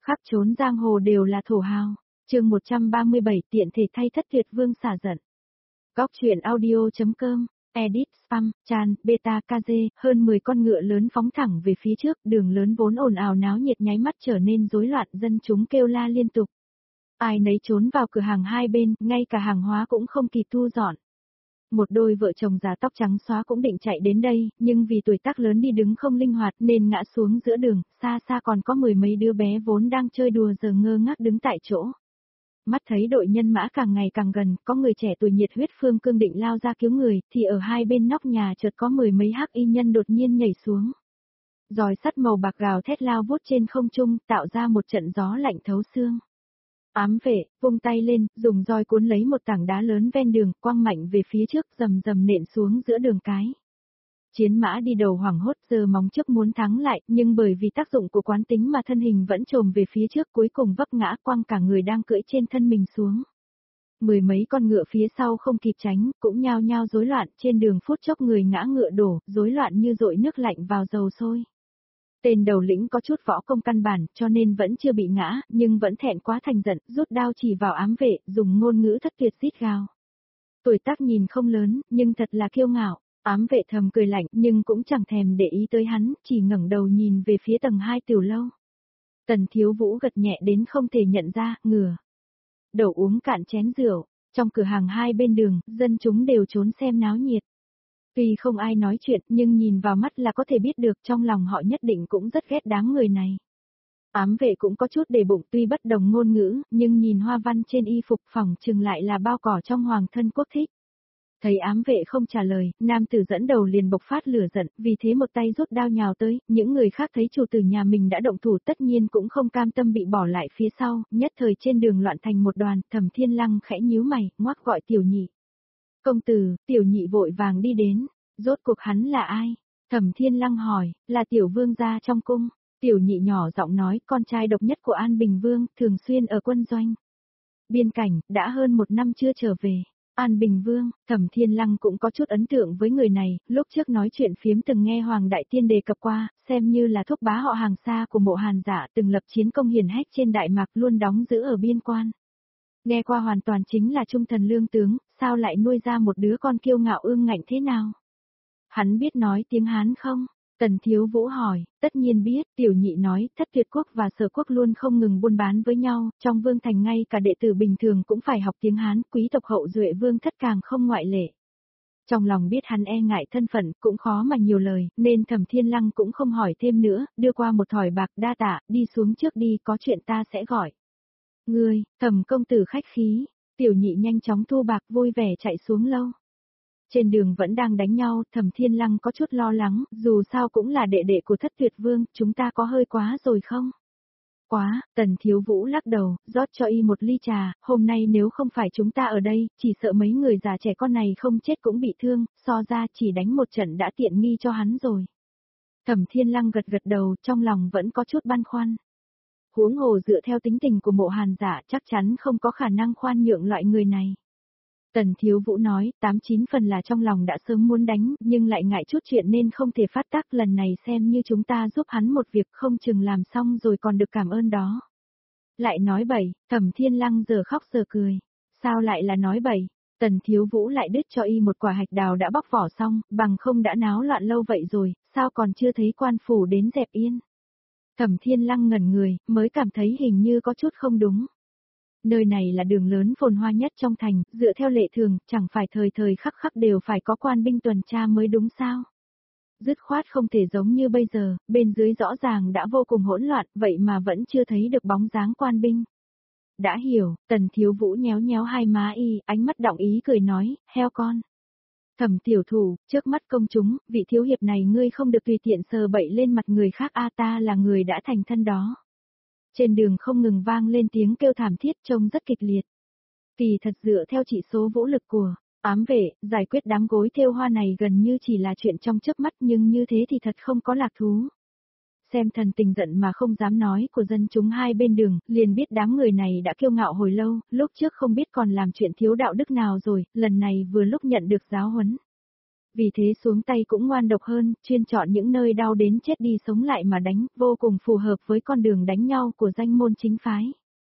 Khắp trốn giang hồ đều là thổ hào. Chương 137 tiện thể thay Thất Tuyệt Vương xả giận. Góc truyện audio.com, edit spam, chan, beta kg, hơn 10 con ngựa lớn phóng thẳng về phía trước, đường lớn vốn ồn ào náo nhiệt nháy mắt trở nên rối loạn, dân chúng kêu la liên tục. Ai nấy trốn vào cửa hàng hai bên, ngay cả hàng hóa cũng không kịp thu dọn. Một đôi vợ chồng già tóc trắng xóa cũng định chạy đến đây, nhưng vì tuổi tác lớn đi đứng không linh hoạt nên ngã xuống giữa đường, xa xa còn có mười mấy đứa bé vốn đang chơi đùa giờ ngơ ngác đứng tại chỗ. Mắt thấy đội nhân mã càng ngày càng gần, có người trẻ tuổi nhiệt huyết phương cương định lao ra cứu người, thì ở hai bên nóc nhà chợt có mười mấy hắc y nhân đột nhiên nhảy xuống. Roi sắt màu bạc gào thét lao vút trên không trung, tạo ra một trận gió lạnh thấu xương. Ám vệ, vung tay lên, dùng roi cuốn lấy một tảng đá lớn ven đường, quăng mạnh về phía trước, rầm rầm nện xuống giữa đường cái. Chiến mã đi đầu hoảng hốt giơ móng trước muốn thắng lại, nhưng bởi vì tác dụng của quán tính mà thân hình vẫn trồm về phía trước, cuối cùng vấp ngã quăng cả người đang cưỡi trên thân mình xuống. Mười mấy con ngựa phía sau không kịp tránh, cũng nhao nhao rối loạn, trên đường phút chốc người ngã ngựa đổ, rối loạn như dội nước lạnh vào dầu sôi. Tên đầu lĩnh có chút võ công căn bản, cho nên vẫn chưa bị ngã, nhưng vẫn thẹn quá thành giận, rút đao chỉ vào ám vệ, dùng ngôn ngữ thất tuyệt rít gào. Tuổi tác nhìn không lớn, nhưng thật là kiêu ngạo. Ám vệ thầm cười lạnh, nhưng cũng chẳng thèm để ý tới hắn, chỉ ngẩng đầu nhìn về phía tầng 2 tiểu lâu. Tần Thiếu Vũ gật nhẹ đến không thể nhận ra, ngửa đầu uống cạn chén rượu. Trong cửa hàng hai bên đường, dân chúng đều trốn xem náo nhiệt. Tuy không ai nói chuyện, nhưng nhìn vào mắt là có thể biết được, trong lòng họ nhất định cũng rất ghét đám người này. Ám vệ cũng có chút để bụng, tuy bất đồng ngôn ngữ, nhưng nhìn hoa văn trên y phục phỏng chừng lại là bao cỏ trong hoàng thân quốc thích. Thấy ám vệ không trả lời, nam tử dẫn đầu liền bộc phát lửa giận, vì thế một tay rút đao nhào tới, những người khác thấy chủ tử nhà mình đã động thủ tất nhiên cũng không cam tâm bị bỏ lại phía sau, nhất thời trên đường loạn thành một đoàn, Thẩm Thiên Lăng khẽ nhíu mày, ngoác gọi Tiểu Nhị. Công tử, Tiểu Nhị vội vàng đi đến, rốt cuộc hắn là ai? Thẩm Thiên Lăng hỏi, là Tiểu Vương gia trong cung. Tiểu Nhị nhỏ giọng nói, con trai độc nhất của An Bình Vương, thường xuyên ở quân doanh. Biên cảnh, đã hơn một năm chưa trở về. An Bình Vương, Thẩm Thiên Lăng cũng có chút ấn tượng với người này, lúc trước nói chuyện phiếm từng nghe Hoàng Đại Tiên đề cập qua, xem như là thúc bá họ hàng xa của Mộ Hàn Dạ, từng lập chiến công hiển hách trên Đại Mạc, luôn đóng giữ ở biên quan. Nghe qua hoàn toàn chính là trung thần lương tướng, sao lại nuôi ra một đứa con kiêu ngạo ương ngạnh thế nào? Hắn biết nói tiếng Hán không? Tần Thiếu Vũ hỏi, tất nhiên biết. Tiểu Nhị nói, Thất Tuyệt quốc và Sở quốc luôn không ngừng buôn bán với nhau, trong vương thành ngay cả đệ tử bình thường cũng phải học tiếng Hán, quý tộc hậu duệ vương thất càng không ngoại lệ. Trong lòng biết hắn e ngại thân phận, cũng khó mà nhiều lời, nên Thẩm Thiên Lăng cũng không hỏi thêm nữa, đưa qua một thỏi bạc, đa tạ, đi xuống trước đi, có chuyện ta sẽ gọi. Ngươi, Thẩm công tử khách khí. Tiểu Nhị nhanh chóng thu bạc, vui vẻ chạy xuống lâu. Trên đường vẫn đang đánh nhau, Thẩm Thiên Lăng có chút lo lắng, dù sao cũng là đệ đệ của Thất Tuyệt Vương, chúng ta có hơi quá rồi không? Quá, Tần Thiếu Vũ lắc đầu, rót cho y một ly trà, hôm nay nếu không phải chúng ta ở đây, chỉ sợ mấy người già trẻ con này không chết cũng bị thương, so ra chỉ đánh một trận đã tiện nghi cho hắn rồi. Thẩm Thiên Lăng gật gật đầu, trong lòng vẫn có chút băn khoăn. Huống hồ dựa theo tính tình của Mộ Hàn Dạ chắc chắn không có khả năng khoan nhượng loại người này. Tần Thiếu Vũ nói, 89 phần là trong lòng đã sớm muốn đánh, nhưng lại ngại chút chuyện nên không thể phát tác, lần này xem như chúng ta giúp hắn một việc, không chừng làm xong rồi còn được cảm ơn đó. Lại nói bậy, Thẩm Thiên Lăng giờ khóc giờ cười. Sao lại là nói bậy? Tần Thiếu Vũ lại đứt cho y một quả hạch đào đã bóc vỏ xong, bằng không đã náo loạn lâu vậy rồi, sao còn chưa thấy quan phủ đến dẹp yên? Thẩm Thiên Lăng ngẩn người, mới cảm thấy hình như có chút không đúng. Nơi này là đường lớn phồn hoa nhất trong thành, dựa theo lệ thường, chẳng phải thời thời khắc khắc đều phải có quan binh tuần tra mới đúng sao? Dứt khoát không thể giống như bây giờ, bên dưới rõ ràng đã vô cùng hỗn loạn, vậy mà vẫn chưa thấy được bóng dáng quan binh. Đã hiểu, Tần Thiếu Vũ nhéo nhéo hai má y, ánh mắt đọng ý cười nói, heo con. Thẩm tiểu thủ, trước mắt công chúng, vị thiếu hiệp này ngươi không được tùy tiện sờ bậy lên mặt người khác, ta là người đã thành thân đó. Trên đường không ngừng vang lên tiếng kêu thảm thiết, trông rất kịch liệt. Kỳ thật dựa theo chỉ số vũ lực của ám vệ, giải quyết đám gối thêu hoa này gần như chỉ là chuyện trong chớp mắt, nhưng như thế thì thật không có lạc thú. Xem thần tình giận mà không dám nói của dân chúng hai bên đường, liền biết đám người này đã kiêu ngạo hồi lâu, lúc trước không biết còn làm chuyện thiếu đạo đức nào rồi, lần này vừa lúc nhận được giáo huấn. Vì thế xuống tay cũng ngoan độc hơn, chuyên chọn những nơi đau đến chết đi sống lại mà đánh, vô cùng phù hợp với con đường đánh nhau của danh môn chính phái.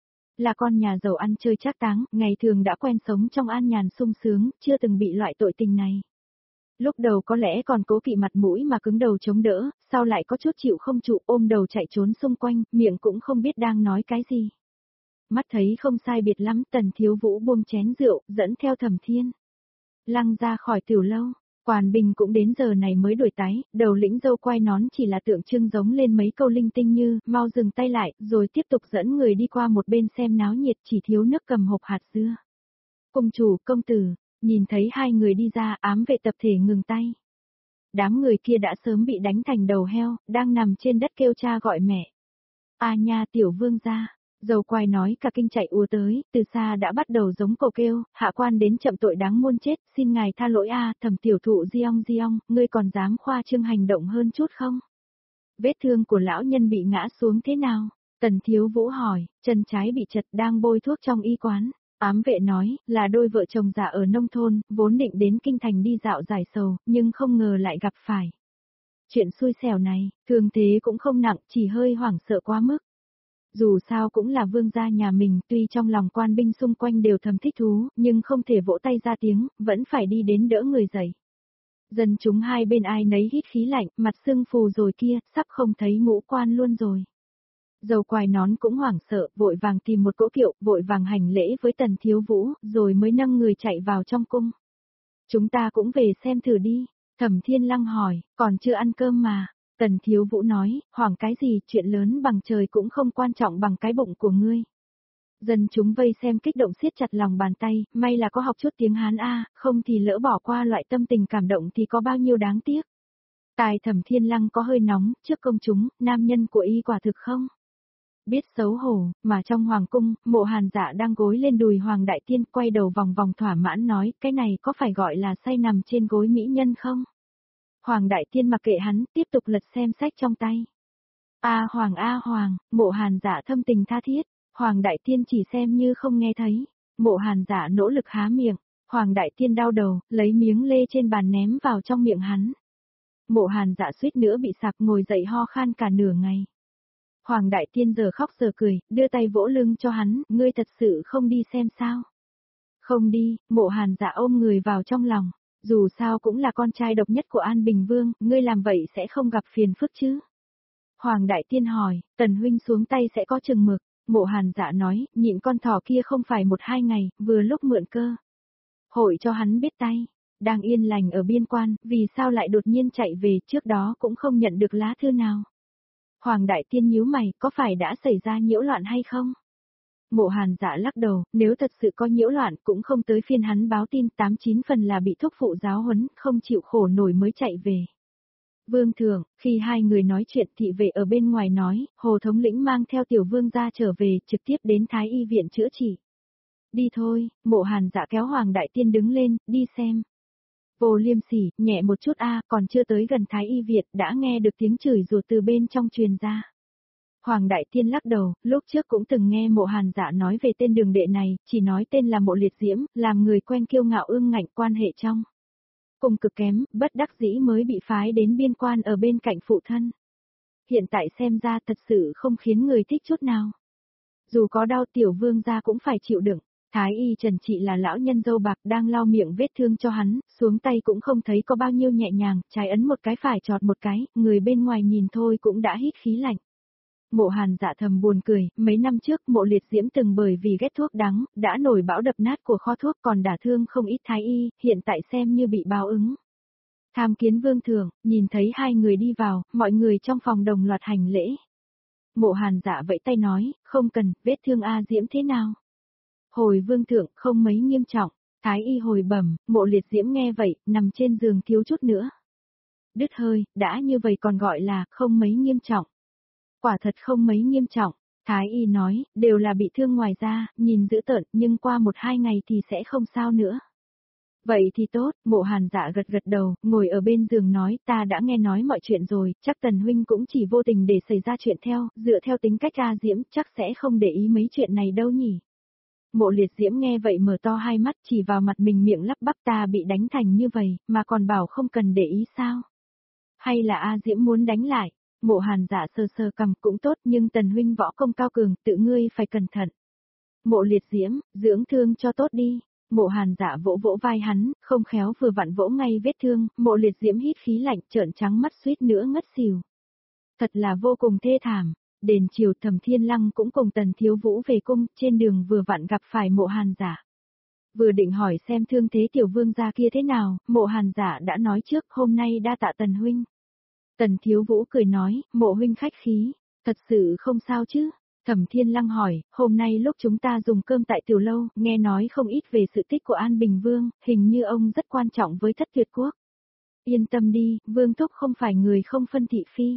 Là con nhà giàu ăn chơi trác táng, ngày thường đã quen sống trong an nhàn sung sướng, chưa từng bị loại tội tình này. Lúc đầu có lẽ còn cố kỵ mặt mũi mà cứng đầu chống đỡ, sau lại có chút chịu không trụ ôm đầu chạy trốn xung quanh, miệng cũng không biết đang nói cái gì. Mắt thấy không sai biệt lắm, Tần Thiếu Vũ buông chén rượu, dẫn theo Thẩm Thiên Lăng ra khỏi tiểu lâu. Quản Bình cũng đến giờ này mới đổi tái, đầu lĩnh dâu quai nón chỉ là tượng trưng giống lên mấy câu linh tinh như, mau dừng tay lại, rồi tiếp tục dẫn người đi qua một bên xem náo nhiệt, chỉ thiếu nước cầm hộp hạt dưa. Cung chủ, công tử, nhìn thấy hai người đi ra, ám vệ tập thể ngừng tay. Đám người kia đã sớm bị đánh thành đầu heo, đang nằm trên đất kêu cha gọi mẹ. A nha tiểu vương gia. Dâu quai nói cả kinh chạy ùa tới, từ xa đã bắt đầu giống cổ kêu, hạ quan đến chậm tội đáng muôn chết, xin ngài tha lỗi a, Thẩm tiểu thụ Diong, ngươi còn dám khoa trương hành động hơn chút không? Vết thương của lão nhân bị ngã xuống thế nào? Tần Thiếu Vũ hỏi, chân trái bị chật đang bôi thuốc trong y quán. Ám vệ nói, là đôi vợ chồng già ở nông thôn, vốn định đến kinh thành đi dạo giải sầu, nhưng không ngờ lại gặp phải chuyện xui xẻo này, thương thế cũng không nặng, chỉ hơi hoảng sợ quá mức. Dù sao cũng là vương gia nhà mình, tuy trong lòng quan binh xung quanh đều thầm thích thú, nhưng không thể vỗ tay ra tiếng, vẫn phải đi đến đỡ người dậy. Dân chúng hai bên ai nấy hít khí lạnh, mặt sưng phù rồi kia, sắp không thấy ngũ quan luôn rồi. Dâu quai nón cũng hoảng sợ, vội vàng tìm một cỗ kiệu, vội vàng hành lễ với Tần Thiếu Vũ, rồi mới nâng người chạy vào trong cung. Chúng ta cũng về xem thử đi. Thẩm Thiên Lăng hỏi, còn chưa ăn cơm mà. Tần Thiếu Vũ nói, hoảng cái gì, chuyện lớn bằng trời cũng không quan trọng bằng cái bụng của ngươi. Dân chúng vây xem kích động siết chặt lòng bàn tay, may là có học chút tiếng Hán A, không thì lỡ bỏ qua loại tâm tình cảm động thì có bao nhiêu đáng tiếc. Tài Thẩm Thiên Lăng có hơi nóng, trước công chúng, nam nhân của y quả thực không? Biết xấu hổ, mà trong hoàng cung, Mộ Hàn Dạ đang gối lên đùi Hoàng Đại Tiên, quay đầu vòng vòng thỏa mãn nói, cái này có phải gọi là say nằm trên gối mỹ nhân không? Hoàng Đại Tiên mặc kệ hắn, tiếp tục lật xem sách trong tay. A Hoàng, Mộ Hàn Dạ thâm tình tha thiết, Hoàng Đại Tiên chỉ xem như không nghe thấy. Mộ Hàn Dạ nỗ lực há miệng, Hoàng Đại Tiên đau đầu, lấy miếng lê trên bàn ném vào trong miệng hắn. Mộ Hàn Dạ suýt nữa bị sặc, ngồi dậy ho khan cả nửa ngày. Hoàng Đại Tiên giờ khóc giờ cười, đưa tay vỗ lưng cho hắn, ngươi thật sự không đi xem sao? Không đi, Mộ Hàn Dạ ôm người vào trong lòng, dù sao cũng là con trai độc nhất của An Bình Vương, ngươi làm vậy sẽ không gặp phiền phức chứ? Hoàng Đại Tiên hỏi, Tần huynh xuống tay sẽ có chừng mực. Mộ Hàn Dạ nói, nhịn con thỏ kia không phải 1-2 ngày, vừa lúc mượn cơ hội cho hắn biết tay. Đang yên lành ở biên quan, vì sao lại đột nhiên chạy về, trước đó cũng không nhận được lá thư nào. Hoàng Đại Tiên nhíu mày, có phải đã xảy ra nhiễu loạn hay không? Mộ Hàn Dạ lắc đầu, nếu thật sự có nhiễu loạn cũng không tới phiên hắn báo tin, 89 phần là bị thúc phụ giáo huấn, không chịu khổ nổi mới chạy về. Vương thượng, khi hai người nói chuyện thị vệ ở bên ngoài nói, Hồ thống lĩnh mang theo tiểu vương gia trở về, trực tiếp đến Thái y viện chữa trị. Đi thôi, Mộ Hàn Dạ kéo Hoàng Đại Tiên đứng lên, đi xem. Vô Liêm Sỉ, nhẹ một chút còn chưa tới gần Thái y viện, đã nghe được tiếng chửi rủa từ bên trong truyền ra. Hoàng Đại Tiên lắc đầu, lúc trước cũng từng nghe Mộ Hàn Dạ nói về tên đường đệ này, chỉ nói tên là Mộ Liệt Diễm, làm người quen kiêu ngạo ương ngạnh, quan hệ trong cùng cực kém, bất đắc dĩ mới bị phái đến biên quan ở bên cạnh phụ thân. Hiện tại xem ra thật sự không khiến người thích chút nào. Dù có đau tiểu vương gia cũng phải chịu đựng. Thái y Trần Trị là lão nhân dâu bạc đang lau miệng vết thương cho hắn, xuống tay cũng không thấy có bao nhiêu nhẹ nhàng, trái ấn một cái phải chọt một cái, người bên ngoài nhìn thôi cũng đã hít khí lạnh. Mộ Hàn Dạ thầm buồn cười, mấy năm trước Mộ Liệt Diễm từng bởi vì ghét thuốc đắng, đã nổi bão đập nát của kho thuốc còn đả thương không ít thái y, hiện tại xem như bị báo ứng. Tham kiến vương thượng, nhìn thấy hai người đi vào, mọi người trong phòng đồng loạt hành lễ. Mộ Hàn Dạ vẫy tay nói, không cần, vết thương A Diễm thế nào? Hồi vương thượng, không mấy nghiêm trọng. Thái y hồi bẩm, Mộ Liệt Diễm nghe vậy, nằm trên giường thiếu chút nữa đứt hơi, đã như vậy còn gọi là không mấy nghiêm trọng. Quả thật không mấy nghiêm trọng, Thái y nói, đều là bị thương ngoài da, nhìn dữ tợn, nhưng qua 1-2 ngày thì sẽ không sao nữa. Vậy thì tốt, Mộ Hàn Dạ gật gật đầu, ngồi ở bên giường nói, ta đã nghe nói mọi chuyện rồi, chắc Tần huynh cũng chỉ vô tình để xảy ra chuyện theo, dựa theo tính cách A Diễm, chắc sẽ không để ý mấy chuyện này đâu nhỉ. Mộ liệt diễm nghe vậy mở to hai mắt chỉ vào mặt mình miệng lắp bắp ta bị đánh thành như vậy, mà còn bảo không cần để ý sao? Hay là A Diễm muốn đánh lại? Mộ Hàn Dạ sờ sờ cằm cũng tốt nhưng Tần huynh võ công cao cường, tự ngươi phải cẩn thận. Mộ liệt diễm, dưỡng thương cho tốt đi. Mộ Hàn Dạ vỗ vỗ vai hắn, không khéo vừa vặn vỗ ngay vết thương, mộ liệt diễm hít khí lạnh trợn trắng mắt suýt nữa ngất xỉu. Thật là vô cùng thê thảm. Đền chiều Thẩm Thiên Lăng cũng cùng Tần Thiếu Vũ về cung, trên đường vừa vặn gặp phải Mộ Hàn Dạ. Vừa định hỏi xem thương thế tiểu vương gia kia thế nào, Mộ Hàn Dạ đã nói trước hôm nay đa tạ Tần huynh. Tần Thiếu Vũ cười nói, Mộ huynh khách khí, thật sự không sao chứ. Thẩm Thiên Lăng hỏi, hôm nay lúc chúng ta dùng cơm tại tiểu lâu, nghe nói không ít về sự tích của An Bình Vương, hình như ông rất quan trọng với Thất Tuyệt Quốc. Yên tâm đi, Vương Thúc không phải người không phân thị phi.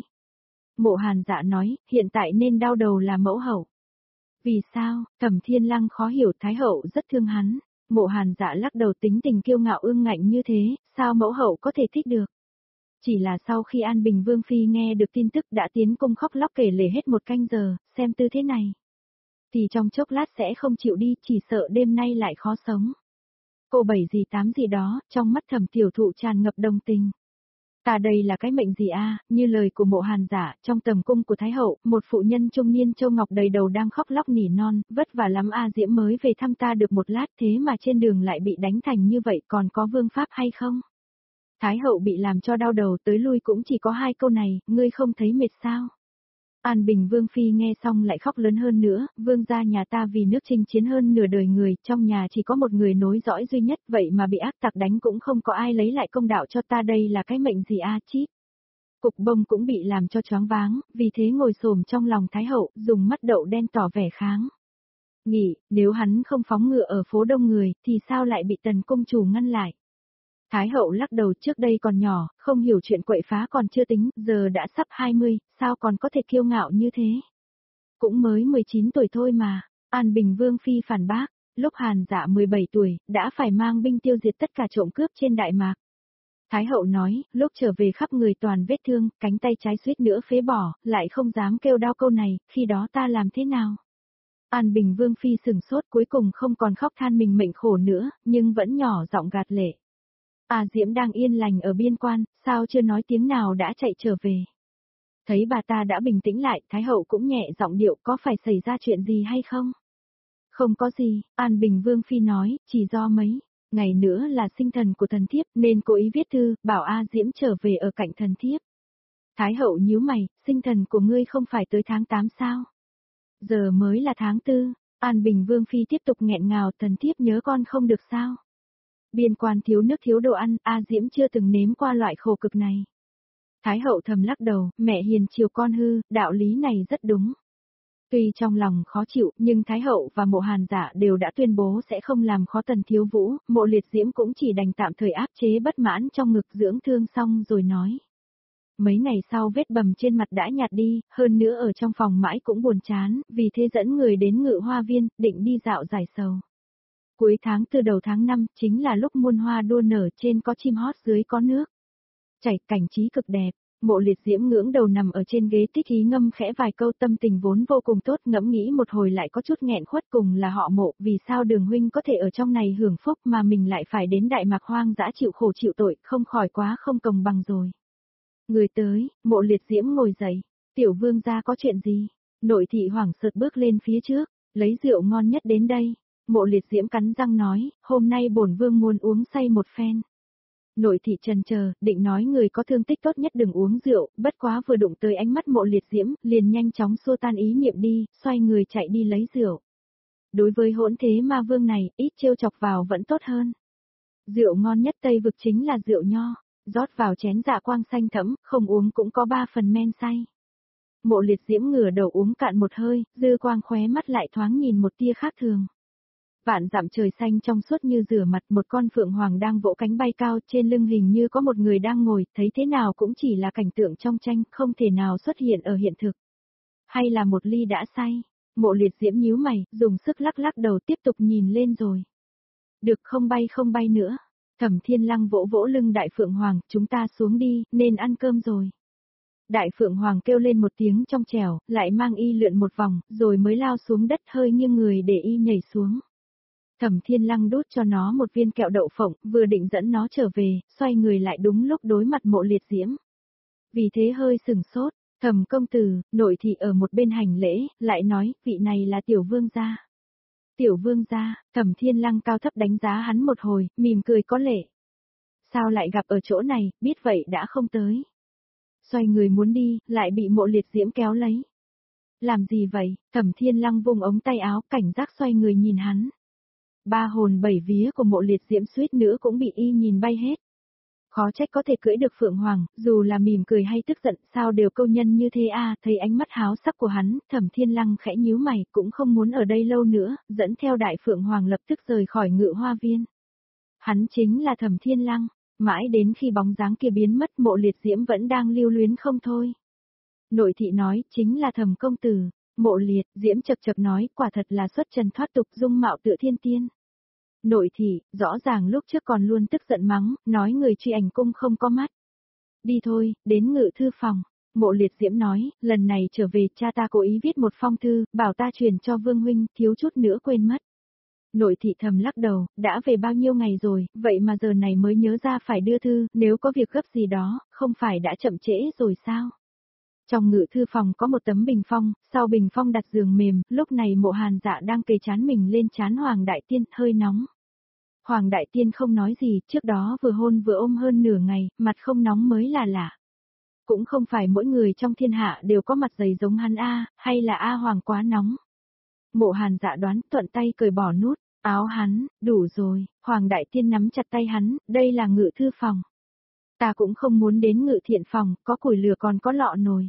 Mộ Hàn Dạ nói, hiện tại nên đau đầu là mẫu hậu. Vì sao? Thẩm Thiên Lăng khó hiểu, Thái hậu rất thương hắn. Mộ Hàn Dạ lắc đầu, tính tình kiêu ngạo ương ngạnh như thế, sao mẫu hậu có thể thích được? Chỉ là sau khi An Bình Vương Phi nghe được tin tức đã tiến cung khóc lóc kể lể hết một canh giờ, xem tư thế này. Thì trong chốc lát sẽ không chịu đi, chỉ sợ đêm nay lại khó sống. Cô bảy gì tám gì đó, trong mắt Thẩm tiểu thụ tràn ngập đồng tình. Ta đây là cái mệnh gì a? Như lời của Mộ Hàn Dạ, trong tầm cung của Thái hậu, một phụ nhân trung niên châu ngọc đầy đầu đang khóc lóc nỉ non, vất vả lắm A Diễm mới về thăm ta được một lát thế mà trên đường lại bị đánh thành như vậy, còn có vương pháp hay không? Thái hậu bị làm cho đau đầu, tới lui cũng chỉ có hai câu này, ngươi không thấy mệt sao? An Bình Vương Phi nghe xong lại khóc lớn hơn nữa, vương gia nhà ta vì nước chinh chiến hơn nửa đời người, trong nhà chỉ có một người nối dõi duy nhất, vậy mà bị ác tặc đánh cũng không có ai lấy lại công đạo cho ta, đây là cái mệnh gì a chíp. Cục bông cũng bị làm cho choáng váng, vì thế ngồi xổm trong lòng Thái hậu, dùng mắt đậu đen tỏ vẻ kháng. Nghĩ, nếu hắn không phóng ngựa ở phố đông người, thì sao lại bị Tần công chủ ngăn lại? Thái hậu lắc đầu, trước đây còn nhỏ, không hiểu chuyện quậy phá còn chưa tính, giờ đã sắp 20, sao còn có thể kiêu ngạo như thế? Cũng mới 19 tuổi thôi mà. An Bình Vương Phi phản bác, lúc Hàn Dạ 17 tuổi, đã phải mang binh tiêu diệt tất cả trộm cướp trên Đại Mạc. Thái hậu nói, lúc trở về khắp người toàn vết thương, cánh tay trái suýt nữa phế bỏ, lại không dám kêu đau câu này, khi đó ta làm thế nào? An Bình Vương Phi sừng sốt, cuối cùng không còn khóc than mình mệnh khổ nữa, nhưng vẫn nhỏ giọng gạt lệ. A Diễm đang yên lành ở biên quan, sao chưa nói tiếng nào đã chạy trở về. Thấy bà ta đã bình tĩnh lại, Thái hậu cũng nhẹ giọng điệu, có phải xảy ra chuyện gì hay không? Không có gì, An Bình Vương Phi nói, chỉ do mấy ngày nữa là sinh thần của thần thiếp nên cố ý viết thư, bảo A Diễm trở về ở cạnh thần thiếp. Thái hậu nhíu mày, sinh thần của ngươi không phải tới tháng 8 sao? Giờ mới là tháng 4, An Bình Vương Phi tiếp tục nghẹn ngào, thần thiếp nhớ con không được sao? Biên quan thiếu nước thiếu đồ ăn, A Diễm chưa từng nếm qua loại khổ cực này. Thái hậu thầm lắc đầu, mẹ hiền chiều con hư, đạo lý này rất đúng. Tuy trong lòng khó chịu, nhưng Thái hậu và Mộ Hàn Dạ đều đã tuyên bố sẽ không làm khó Tần Thiếu Vũ, Mộ Liệt Diễm cũng chỉ đành tạm thời áp chế bất mãn trong ngực dưỡng thương xong rồi nói. Mấy ngày sau vết bầm trên mặt đã nhạt đi, hơn nữa ở trong phòng mãi cũng buồn chán, vì thế dẫn người đến Ngự Hoa Viên, định đi dạo giải sầu. Cuối tháng từ đầu tháng 5, chính là lúc muôn hoa đua nở, trên có chim hót dưới có nước. Chảy cảnh trí cực đẹp, Mộ Liệt Diễm ngưỡng đầu nằm ở trên ghế tích ý ngâm khẽ vài câu, tâm tình vốn vô cùng tốt, ngẫm nghĩ một hồi lại có chút nghẹn khuất, cùng là họ Mộ, vì sao Đường huynh có thể ở trong này hưởng phúc mà mình lại phải đến Đại Mạc hoang dã chịu khổ chịu tội, không khỏi quá không công bằng rồi. Người tới, Mộ Liệt Diễm ngồi dậy, tiểu vương gia có chuyện gì? Nội thị hoảng sợ bước lên phía trước, lấy rượu ngon nhất đến đây. Mộ Liệt Diễm cắn răng nói, hôm nay bổn vương muốn uống say một phen. Nội thị trần chờ, định nói người có thương tích tốt nhất đừng uống rượu, bất quá vừa đụng tới ánh mắt Mộ Liệt Diễm, liền nhanh chóng xua tan ý niệm đi, xoay người chạy đi lấy rượu. Đối với hỗn thế ma vương này, ít trêu chọc vào vẫn tốt hơn. Rượu ngon nhất Tây vực chính là rượu nho, rót vào chén dạ quang xanh thẫm, không uống cũng có 3 phần men say. Mộ Liệt Diễm ngửa đầu uống cạn một hơi, dư quang khóe mắt lại thoáng nhìn một tia khác thường. Vạn dặm trời xanh trong suốt như rửa mặt, một con phượng hoàng đang vỗ cánh bay cao, trên lưng hình như có một người đang ngồi, thấy thế nào cũng chỉ là cảnh tượng trong tranh, không thể nào xuất hiện ở hiện thực. Hay là một ly đã say? Mộ Liệt Diễm nhíu mày, dùng sức lắc lắc đầu tiếp tục nhìn lên rồi. Được không bay nữa. Thẩm Thiên Lăng vỗ vỗ lưng Đại Phượng Hoàng, chúng ta xuống đi, nên ăn cơm rồi. Đại Phượng Hoàng kêu lên một tiếng trong trẻo, lại mang y lượn một vòng, rồi mới lao xuống đất hơi nghiêng người để y nhảy xuống. Thẩm Thiên Lăng đút cho nó một viên kẹo đậu phộng, vừa định dẫn nó trở về, xoay người lại đúng lúc đối mặt Mộ Liệt Diễm. Vì thế hơi sừng sốt, Thẩm công tử, nội thị ở một bên hành lễ, lại nói, vị này là tiểu vương gia. Tiểu vương gia, Thẩm Thiên Lăng cao thấp đánh giá hắn một hồi, mỉm cười có lệ. Sao lại gặp ở chỗ này, biết vậy đã không tới. Xoay người muốn đi, lại bị Mộ Liệt Diễm kéo lấy. Làm gì vậy? Thẩm Thiên Lăng vùng ống tay áo, cảnh giác xoay người nhìn hắn. Ba hồn bảy vía của Mộ Liệt Diễm suýt nữa cũng bị y nhìn bay hết. Khó trách có thể cưỡi được Phượng Hoàng, dù là mỉm cười hay tức giận, sao đều câu nhân như thế à, thấy ánh mắt háo sắc của hắn, Thẩm Thiên Lăng khẽ nhíu mày, cũng không muốn ở đây lâu nữa, dẫn theo Đại Phượng Hoàng lập tức rời khỏi Ngự Hoa Viên. Hắn chính là Thẩm Thiên Lăng, mãi đến khi bóng dáng kia biến mất, Mộ Liệt Diễm vẫn đang lưu luyến không thôi. Nội thị nói, chính là Thẩm công tử. Mộ Liệt Diễm chập chập nói, quả thật là xuất trần thoát tục, dung mạo tựa thiên tiên. Nội thị, rõ ràng lúc trước còn luôn tức giận mắng, nói người truy ảnh cung không có mắt. Đi thôi, đến Ngự thư phòng. Mộ Liệt Diễm nói, lần này trở về cha ta cố ý viết một phong thư, bảo ta truyền cho Vương huynh, thiếu chút nữa quên mất. Nội thị thầm lắc đầu, đã về bao nhiêu ngày rồi, vậy mà giờ này mới nhớ ra phải đưa thư, nếu có việc gấp gì đó, không phải đã chậm trễ rồi sao? Trong Ngự thư phòng có một tấm bình phong, sau bình phong đặt giường mềm, lúc này Mộ Hàn Dạ đang kề trán mình lên trán Hoàng Đại Tiên, hơi nóng. Hoàng Đại Tiên không nói gì, trước đó vừa hôn vừa ôm hơn nửa ngày, mặt không nóng mới là lạ. Cũng không phải mỗi người trong thiên hạ đều có mặt dày giống hắn A, hay là A Hoàng quá nóng. Mộ Hàn Dạ đoán, thuận tay cởi bỏ nút áo hắn, đủ rồi. Hoàng Đại Tiên nắm chặt tay hắn, đây là Ngự thư phòng. Ta cũng không muốn đến Ngự thiện phòng, có củi lửa còn có lọ nồi.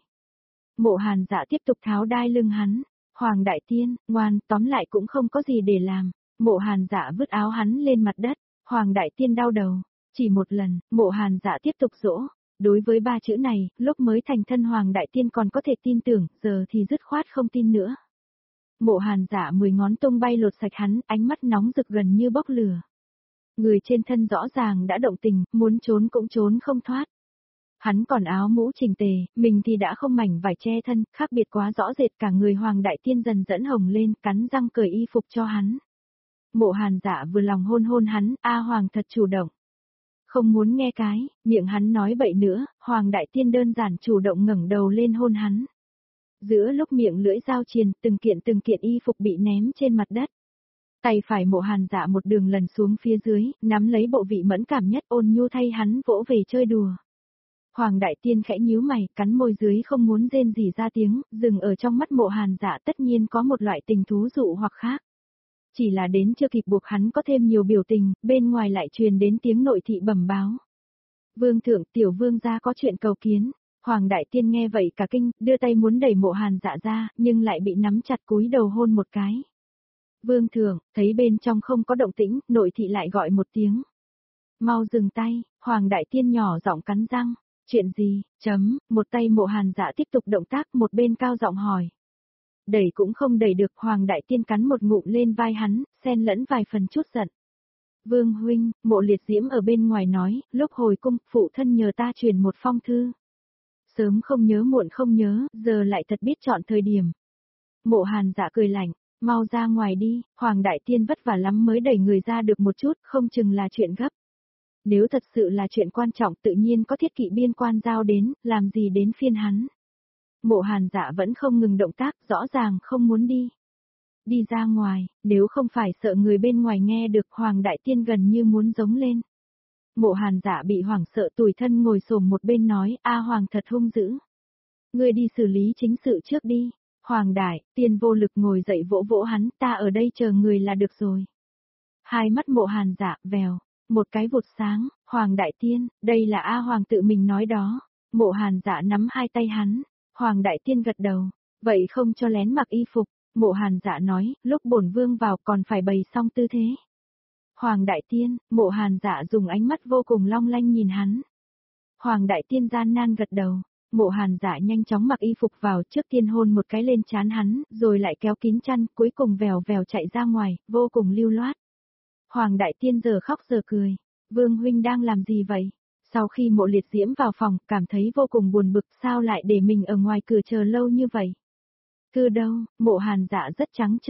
Mộ Hàn Dạ tiếp tục tháo đai lưng hắn. Hoàng Đại Tiên, ngoan, tóm lại cũng không có gì để làm. Mộ Hàn Dạ vứt áo hắn lên mặt đất. Hoàng Đại Tiên đau đầu. Chỉ một lần, Mộ Hàn Dạ tiếp tục dỗ. Đối với ba chữ này, lúc mới thành thân Hoàng Đại Tiên còn có thể tin tưởng, giờ thì dứt khoát không tin nữa. Mộ Hàn Dạ 10 ngón tung bay lột sạch hắn, ánh mắt nóng rực gần như bốc lửa. Người trên thân rõ ràng đã động tình, muốn trốn cũng trốn không thoát. Hắn còn áo mũ chỉnh tề, mình thì đã không mảnh vải che thân, khác biệt quá rõ rệt, cả người Hoàng Đại Tiên dần dẫn hồng lên, cắn răng cởi y phục cho hắn. Mộ Hàn Dạ vừa lòng hôn hôn hắn, A Hoàng thật chủ động. Không muốn nghe cái, miệng hắn nói bậy nữa, Hoàng Đại Tiên đơn giản chủ động ngẩng đầu lên hôn hắn. Giữa lúc miệng lưỡi giao triền, từng kiện y phục bị ném trên mặt đất. Tay phải Mộ Hàn Dạ một đường lần xuống phía dưới, nắm lấy bộ vị mẫn cảm nhất, ôn nhu thay hắn vỗ về chơi đùa. Hoàng Đại Tiên khẽ nhíu mày, cắn môi dưới không muốn rên rỉ ra tiếng, dừng ở trong mắt Mộ Hàn Dạ tất nhiên có một loại tình thú dụ hoặc khác. Chỉ là đến chưa kịp buộc hắn có thêm nhiều biểu tình, bên ngoài lại truyền đến tiếng nội thị bẩm báo. Vương thượng, tiểu vương gia có chuyện cầu kiến. Hoàng Đại Tiên nghe vậy cả kinh, đưa tay muốn đẩy Mộ Hàn Dạ ra, nhưng lại bị nắm chặt cúi đầu hôn một cái. Vương thượng, thấy bên trong không có động tĩnh, nội thị lại gọi một tiếng. Mau dừng tay, Hoàng Đại Tiên nhỏ giọng cắn răng. Chuyện gì, một tay Mộ Hàn Dạ tiếp tục động tác, một bên cao giọng hỏi. Đẩy cũng không đẩy được, Hoàng Đại Tiên cắn một ngụm lên vai hắn, xen lẫn vài phần chút giận. Vương huynh, Mộ Liệt Diễm ở bên ngoài nói, lúc hồi cung, phụ thân nhờ ta truyền một phong thư. Sớm không nhớ muộn không nhớ, giờ lại thật biết chọn thời điểm. Mộ Hàn Dạ cười lạnh, mau ra ngoài đi, Hoàng Đại Tiên vất vả lắm mới đẩy người ra được một chút, không chừng là chuyện gấp. Nếu thật sự là chuyện quan trọng tự nhiên có thiết kỵ biên quan giao đến, làm gì đến phiên hắn. Mộ Hàn Dạ vẫn không ngừng động tác, rõ ràng không muốn đi. Đi ra ngoài, nếu không phải sợ người bên ngoài nghe được, Hoàng Đại Tiên gần như muốn giống lên. Mộ Hàn Dạ bị hoảng sợ tủi thân ngồi xổm một bên nói, A Hoàng thật hung dữ. Ngươi đi xử lý chính sự trước đi. Hoàng Đại Tiên vô lực ngồi dậy vỗ vỗ hắn, ta ở đây chờ người là được rồi. Hai mắt Mộ Hàn Dạ vèo, một cái vụt sáng, Hoàng Đại Tiên, đây là A Hoàng tự mình nói đó. Mộ Hàn Dạ nắm hai tay hắn, Hoàng Đại Tiên gật đầu, vậy không cho lén mặc y phục. Mộ Hàn Dạ nói, lúc bổn vương vào còn phải bày xong tư thế. Hoàng Đại Tiên, Mộ Hàn Dạ dùng ánh mắt vô cùng long lanh nhìn hắn. Hoàng Đại Tiên gian nan gật đầu, Mộ Hàn Dạ nhanh chóng mặc y phục vào, trước tiên hôn một cái lên trán hắn, rồi lại kéo kín chăn, cuối cùng vèo vèo chạy ra ngoài, vô cùng lưu loát. Hoàng Đại Tiên giờ khóc giờ cười, Vương huynh đang làm gì vậy? Sau khi Mộ Liệt Diễm vào phòng, cảm thấy vô cùng buồn bực, sao lại để mình ở ngoài cửa chờ lâu như vậy? Thư đâu? Mộ Hàn Dạ rất trắng trợn,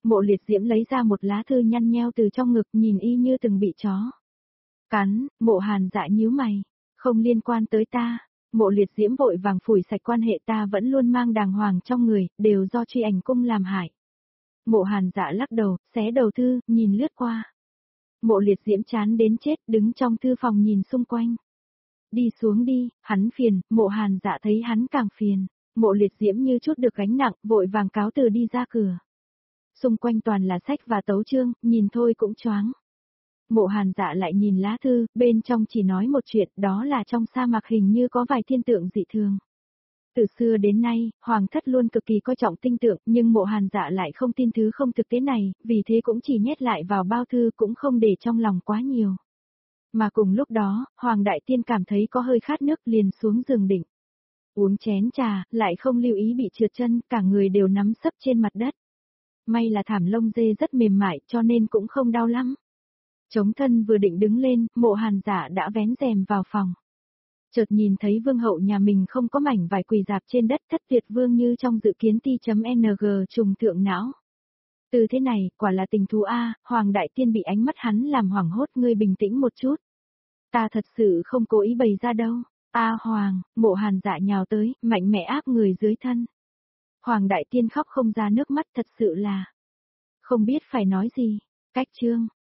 Mộ liệt diễm lấy ra một lá thư nhăn nheo từ trong ngực, nhìn y như từng bị chó cắn. Mộ Hàn Dạ nhíu mày. Không liên quan tới ta. Mộ liệt diễm vội vàng phủi sạch, quan hệ ta vẫn luôn mang đàng hoàng trong người, đều do Truy Ảnh Cung làm hại. Mộ Hàn Dạ lắc đầu, xé đầu thư, nhìn lướt qua. Mộ liệt diễm chán đến chết, đứng trong thư phòng nhìn xung quanh. Đi xuống đi, hắn phiền. Mộ Hàn Dạ thấy hắn càng phiền. Mộ liệt diễm như chút được gánh nặng, vội vàng cáo từ đi ra cửa. Xung quanh toàn là sách và tấu chương, nhìn thôi cũng choáng. Mộ Hàn Dạ lại nhìn lá thư, bên trong chỉ nói một chuyện, đó là trong sa mạc hình như có vài thiên tượng dị thường. Từ xưa đến nay, Hoàng thất luôn cực kỳ coi trọng tinh tượng, nhưng Mộ Hàn Dạ lại không tin thứ không thực tế này, vì thế cũng chỉ nhét lại vào bao thư, cũng không để trong lòng quá nhiều. Mà cùng lúc đó, Hoàng Đại Tiên cảm thấy có hơi khát nước, liền xuống giường định. Uống chén trà, lại không lưu ý bị trượt chân, cả người đều nắm sấp trên mặt đất. May là thảm lông dê rất mềm mại, cho nên cũng không đau lắm. Chống thân vừa định đứng lên, Mộ Hàn Dạ đã vén rèm vào phòng. Chợt nhìn thấy vương hậu nhà mình không có mảnh vải quỳ dạp trên đất, Thất Tuyệt Vương như trong dự kiến ti.ng trùng thượng não. Từ thế này, quả là tình thú a. Hoàng Đại Tiên bị ánh mắt hắn làm hoảng hốt, ngươi bình tĩnh một chút. Ta thật sự không cố ý bày ra đâu. Hoàng, Mộ Hàn Dạ nhào tới, mạnh mẽ áp người dưới thân. Hoàng Đại Tiên khóc không ra nước mắt, thật sự là không biết phải nói gì. Cách chương